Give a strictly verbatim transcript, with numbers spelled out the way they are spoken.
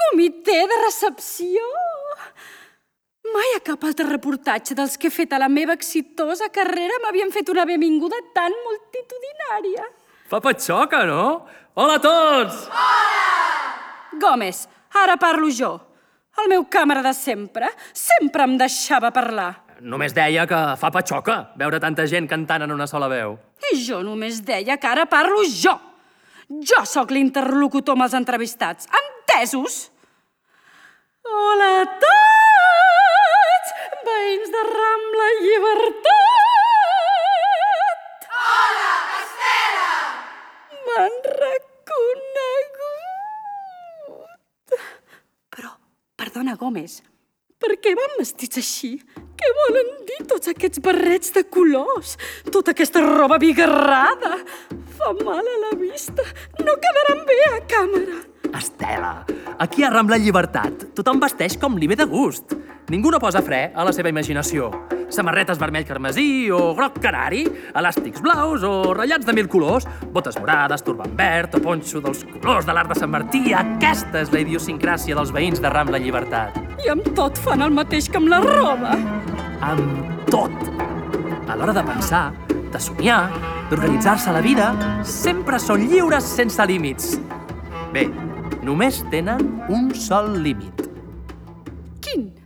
Comitè de recepció! Mai a cap altre reportatge dels que he fet a la meva exitosa carrera m'havien fet una benvinguda tan multitudinària. Fa patxoca, no? Hola a tots! Hola! Gómez, ara parlo jo. El meu càmera de sempre sempre em deixava parlar. Només deia que fa patxoca veure tanta gent cantant en una sola veu. I jo només deia que ara parlo jo. Jo sóc l'interlocutor amb els entrevistats. Entesos? Hola a tots, veïns de Rambla Llibertat! Hola, Estela! M'han reconegut. Però, perdona, Gómez, per què van vestits així? Què volen dir tots aquests barrets de colors? Tota aquesta roba bigarrada? Fa mal a la vista. No quedaran bé a càmera. Estela, aquí a Rambla Llibertat tothom vesteix com li ve de gust. Ningú no posa fre a la seva imaginació. Samarretes vermell carmesí o groc canari, elàstics blaus o ratllats de mil colors, botes morades, turbant verd o ponxo dels colors de l'Arc de Sant Martí. Aquesta és la idiosincràsia dels veïns de Rambla Llibertat. I amb tot fan el mateix que amb la roba. Amb tot. A l'hora de pensar, de somiar, d'organitzar-se la vida, sempre són lliures sense límits. Bé, només tenen un sol límit. Quin?